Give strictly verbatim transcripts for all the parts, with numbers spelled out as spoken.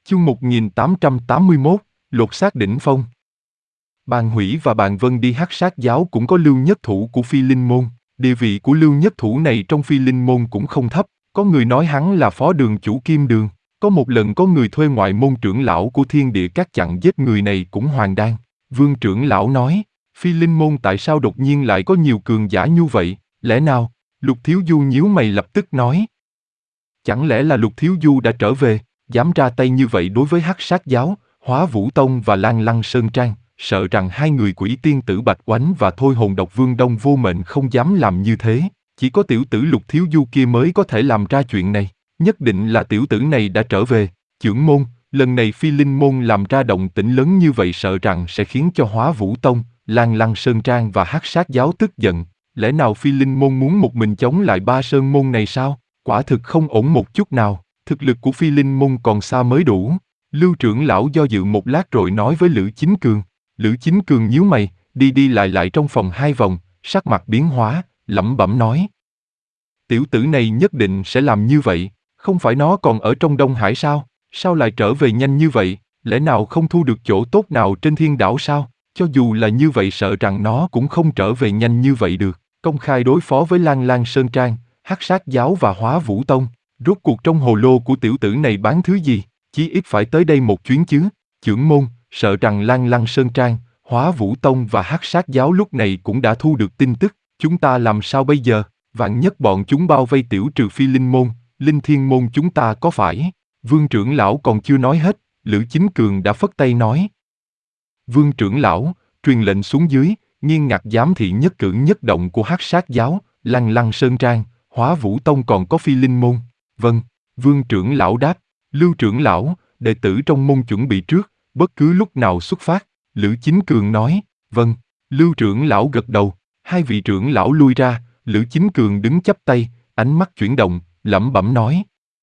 Chương một nghìn tám trăm tám mươi mốt, lột xác đỉnh phong. Bàn Hủy và Bàn Vân đi Hắc Sát giáo cũng có Lưu Nhất Thủ của Phi Linh môn. Địa vị của Lưu Nhất Thủ này trong Phi Linh môn cũng không thấp. Có người nói hắn là phó đường chủ Kim Đường. Có một lần có người thuê ngoại môn trưởng lão của Thiên Địa Các chặn giết người này cũng hoàn đan. Vương trưởng lão nói, Phi Linh môn tại sao đột nhiên lại có nhiều cường giả như vậy? Lẽ nào? Lục Thiếu Du nhíu mày lập tức nói. Chẳng lẽ là Lục Thiếu Du đã trở về? Dám ra tay như vậy đối với Hắc Sát giáo, Hóa Vũ Tông và Lan Lăng Sơn Trang, sợ rằng hai người Quỷ Tiên tử Bạch Oánh và Thôi Hồn Độc Vương Đông Vô Mệnh không dám làm như thế. Chỉ có tiểu tử Lục Thiếu Du kia mới có thể làm ra chuyện này. Nhất định là tiểu tử này đã trở về. Chưởng môn, lần này Phi Linh môn làm ra động tĩnh lớn như vậy sợ rằng sẽ khiến cho Hóa Vũ Tông, Lan Lăng Sơn Trang và Hắc Sát giáo tức giận. Lẽ nào Phi Linh môn muốn một mình chống lại ba sơn môn này sao? Quả thực không ổn một chút nào. Thực lực của Phi Linh môn còn xa mới đủ. Lưu trưởng lão do dự một lát rồi nói với Lữ Chính Cường. Lữ Chính Cường nhíu mày, đi đi lại lại trong phòng hai vòng, sắc mặt biến hóa, lẩm bẩm nói. Tiểu tử này nhất định sẽ làm như vậy, không phải nó còn ở trong Đông Hải sao? Sao lại trở về nhanh như vậy? Lẽ nào không thu được chỗ tốt nào trên thiên đảo sao? Cho dù là như vậy sợ rằng nó cũng không trở về nhanh như vậy được. Công khai đối phó với Lan Lan Sơn Trang, Hắc Sát giáo và Hóa Vũ Tông. Rốt cuộc trong hồ lô của tiểu tử này bán thứ gì? Chí ít phải tới đây một chuyến chứ. Chưởng môn, sợ rằng Lan Lăng Sơn Trang, Hóa Vũ Tông và Hắc Sát giáo lúc này cũng đã thu được tin tức. Chúng ta làm sao bây giờ? Vạn nhất bọn chúng bao vây tiểu trừ Phi Linh môn, Linh Thiên môn chúng ta có phải? Vương trưởng lão còn chưa nói hết, Lữ Chính Cường đã phất tay nói. Vương trưởng lão, truyền lệnh xuống dưới, nghiêm ngặt giám thị nhất cử nhất động của Hắc Sát giáo, Lan Lăng Sơn Trang, Hóa Vũ Tông còn có Phi Linh môn. Vâng, Vương trưởng lão đáp. Lưu trưởng lão, đệ tử trong môn chuẩn bị trước, bất cứ lúc nào xuất phát. Lữ Chính Cường nói. Vâng. Lưu trưởng lão gật đầu. Hai vị trưởng lão lui ra. Lữ Chính Cường đứng chắp tay, ánh mắt chuyển động, lẩm bẩm nói.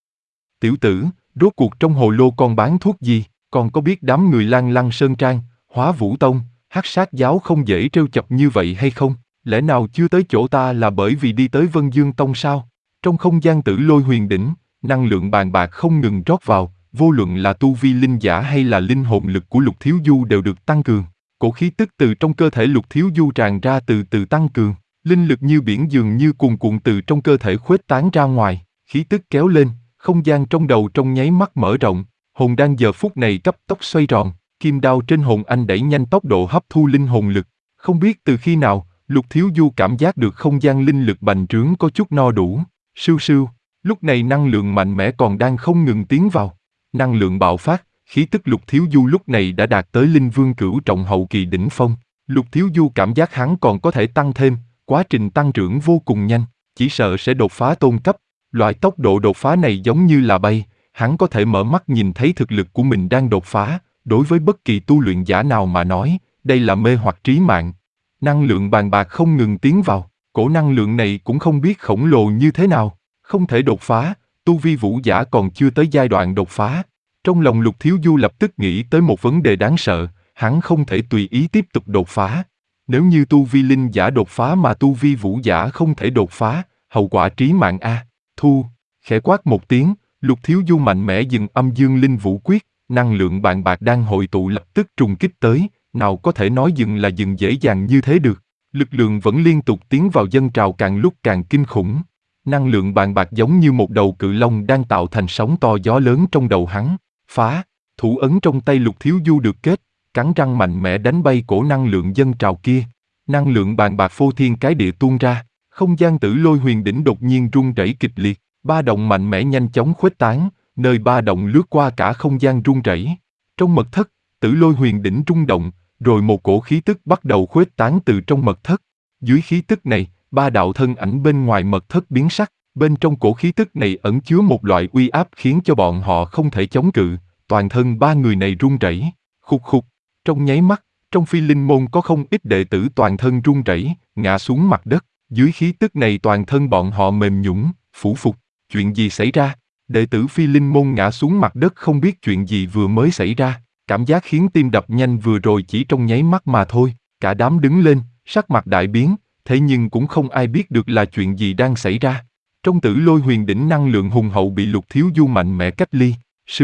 Tiểu tử, rốt cuộc trong hồ lô con bán thuốc gì? Còn có biết đám người Lan Lăng Sơn Trang, Hóa Vũ Tông, Hắc Sát giáo không dễ trêu chọc như vậy hay không? Lẽ nào chưa tới chỗ ta là bởi vì đi tới Vân Dương Tông sao? Trong không gian Tử Lôi Huyền Đỉnh, năng lượng bàn bạc không ngừng rót vào, vô luận là tu vi linh giả hay là linh hồn lực của Lục Thiếu Du đều được tăng cường. Cổ khí tức từ trong cơ thể Lục Thiếu Du tràn ra từ từ tăng cường, linh lực như biển dường như cuồn cuộn từ trong cơ thể khuếch tán ra ngoài, khí tức kéo lên, không gian trong đầu trong nháy mắt mở rộng, hồn đan giờ phút này cấp tốc xoay tròn, kim đao trên hồn anh đẩy nhanh tốc độ hấp thu linh hồn lực. Không biết từ khi nào, Lục Thiếu Du cảm giác được không gian linh lực bành trướng có chút no đủ. Sưu sưu, lúc này năng lượng mạnh mẽ còn đang không ngừng tiến vào. Năng lượng bạo phát, khí tức Lục Thiếu Du lúc này đã đạt tới linh vương cửu trọng hậu kỳ đỉnh phong. Lục Thiếu Du cảm giác hắn còn có thể tăng thêm, quá trình tăng trưởng vô cùng nhanh, chỉ sợ sẽ đột phá tôn cấp. Loại tốc độ đột phá này giống như là bay, hắn có thể mở mắt nhìn thấy thực lực của mình đang đột phá. Đối với bất kỳ tu luyện giả nào mà nói, đây là mê hoặc trí mạng. Năng lượng bàn bạc không ngừng tiến vào. Cổ năng lượng này cũng không biết khổng lồ như thế nào, không thể đột phá, tu vi vũ giả còn chưa tới giai đoạn đột phá. Trong lòng Lục Thiếu Du lập tức nghĩ tới một vấn đề đáng sợ, hắn không thể tùy ý tiếp tục đột phá. Nếu như tu vi linh giả đột phá mà tu vi vũ giả không thể đột phá, hậu quả trí mạng a. Thu, khẽ quát một tiếng, Lục Thiếu Du mạnh mẽ dừng âm dương linh vũ quyết, năng lượng bàn bạc đang hội tụ lập tức trùng kích tới, nào có thể nói dừng là dừng dễ dàng như thế được. Lực lượng vẫn liên tục tiến vào dâng trào càng lúc càng kinh khủng. Năng lượng bàn bạc giống như một đầu cự long đang tạo thành sóng to gió lớn trong đầu hắn. Phá, thủ ấn trong tay Lục Thiếu Du được kết, cắn răng mạnh mẽ đánh bay cổ năng lượng dâng trào kia. Năng lượng bàn bạc phô thiên cái địa tuôn ra, không gian Tử Lôi Huyền Đỉnh đột nhiên rung rẩy kịch liệt, ba động mạnh mẽ nhanh chóng khuếch tán, nơi ba động lướt qua cả không gian rung rẩy. Trong mật thất, Tử Lôi Huyền Đỉnh rung động, rồi một cổ khí tức bắt đầu khuếch tán từ trong mật thất. Dưới khí tức này, ba đạo thân ảnh bên ngoài mật thất biến sắc, bên trong cổ khí tức này ẩn chứa một loại uy áp khiến cho bọn họ không thể chống cự, toàn thân ba người này run rẩy, khục khục. Trong nháy mắt, trong Phi Linh môn có không ít đệ tử toàn thân run rẩy, ngã xuống mặt đất, dưới khí tức này toàn thân bọn họ mềm nhũn, phủ phục. Chuyện gì xảy ra? Đệ tử Phi Linh môn ngã xuống mặt đất không biết chuyện gì vừa mới xảy ra. Cảm giác khiến tim đập nhanh vừa rồi chỉ trong nháy mắt mà thôi, cả đám đứng lên, sắc mặt đại biến, thế nhưng cũng không ai biết được là chuyện gì đang xảy ra. Trong Tử Lôi Huyền Đỉnh năng lượng hùng hậu bị Lục Thiếu Du mạnh mẽ cách ly, sưu,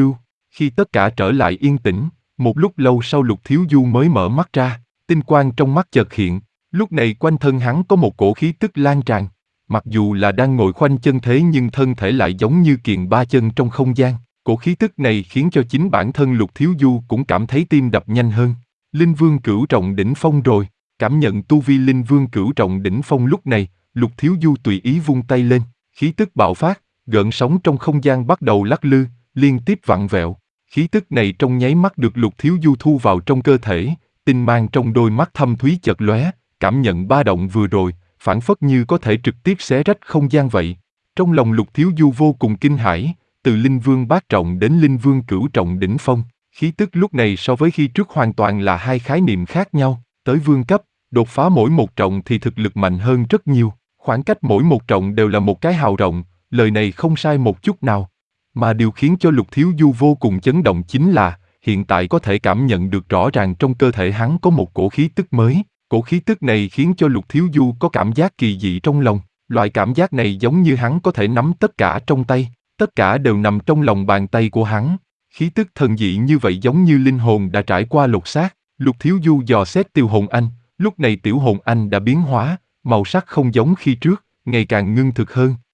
Khi tất cả trở lại yên tĩnh, một lúc lâu sau Lục Thiếu Du mới mở mắt ra, tinh quang trong mắt chợt hiện, lúc này quanh thân hắn có một cổ khí tức lan tràn. Mặc dù là đang ngồi khoanh chân thế nhưng thân thể lại giống như kiền ba chân trong không gian. Cổ khí tức này khiến cho chính bản thân Lục Thiếu Du cũng cảm thấy tim đập nhanh hơn. Linh Vương Cửu Trọng Đỉnh Phong rồi, cảm nhận tu vi Linh Vương Cửu Trọng Đỉnh Phong lúc này, Lục Thiếu Du tùy ý vung tay lên, khí tức bạo phát, gợn sóng trong không gian bắt đầu lắc lư, liên tiếp vặn vẹo. Khí tức này trong nháy mắt được Lục Thiếu Du thu vào trong cơ thể, tinh mang trong đôi mắt thâm thúy chợt lóe, cảm nhận ba động vừa rồi, phảng phất như có thể trực tiếp xé rách không gian vậy. Trong lòng Lục Thiếu Du vô cùng kinh hãi, từ Linh Vương Bát Trọng đến Linh Vương Cửu Trọng Đỉnh Phong, khí tức lúc này so với khi trước hoàn toàn là hai khái niệm khác nhau. Tới vương cấp, đột phá mỗi một trọng thì thực lực mạnh hơn rất nhiều, khoảng cách mỗi một trọng đều là một cái hào rộng, lời này không sai một chút nào. Mà điều khiến cho Lục Thiếu Du vô cùng chấn động chính là, hiện tại có thể cảm nhận được rõ ràng trong cơ thể hắn có một cổ khí tức mới. Cổ khí tức này khiến cho Lục Thiếu Du có cảm giác kỳ dị trong lòng, loại cảm giác này giống như hắn có thể nắm tất cả trong tay, tất cả đều nằm trong lòng bàn tay của hắn. Khí tức thần dị như vậy giống như linh hồn đã trải qua lột xác. Lục Thiếu Du dò xét Tiểu Hồn Anh, lúc này Tiểu Hồn Anh đã biến hóa, màu sắc không giống khi trước, ngày càng ngưng thực hơn,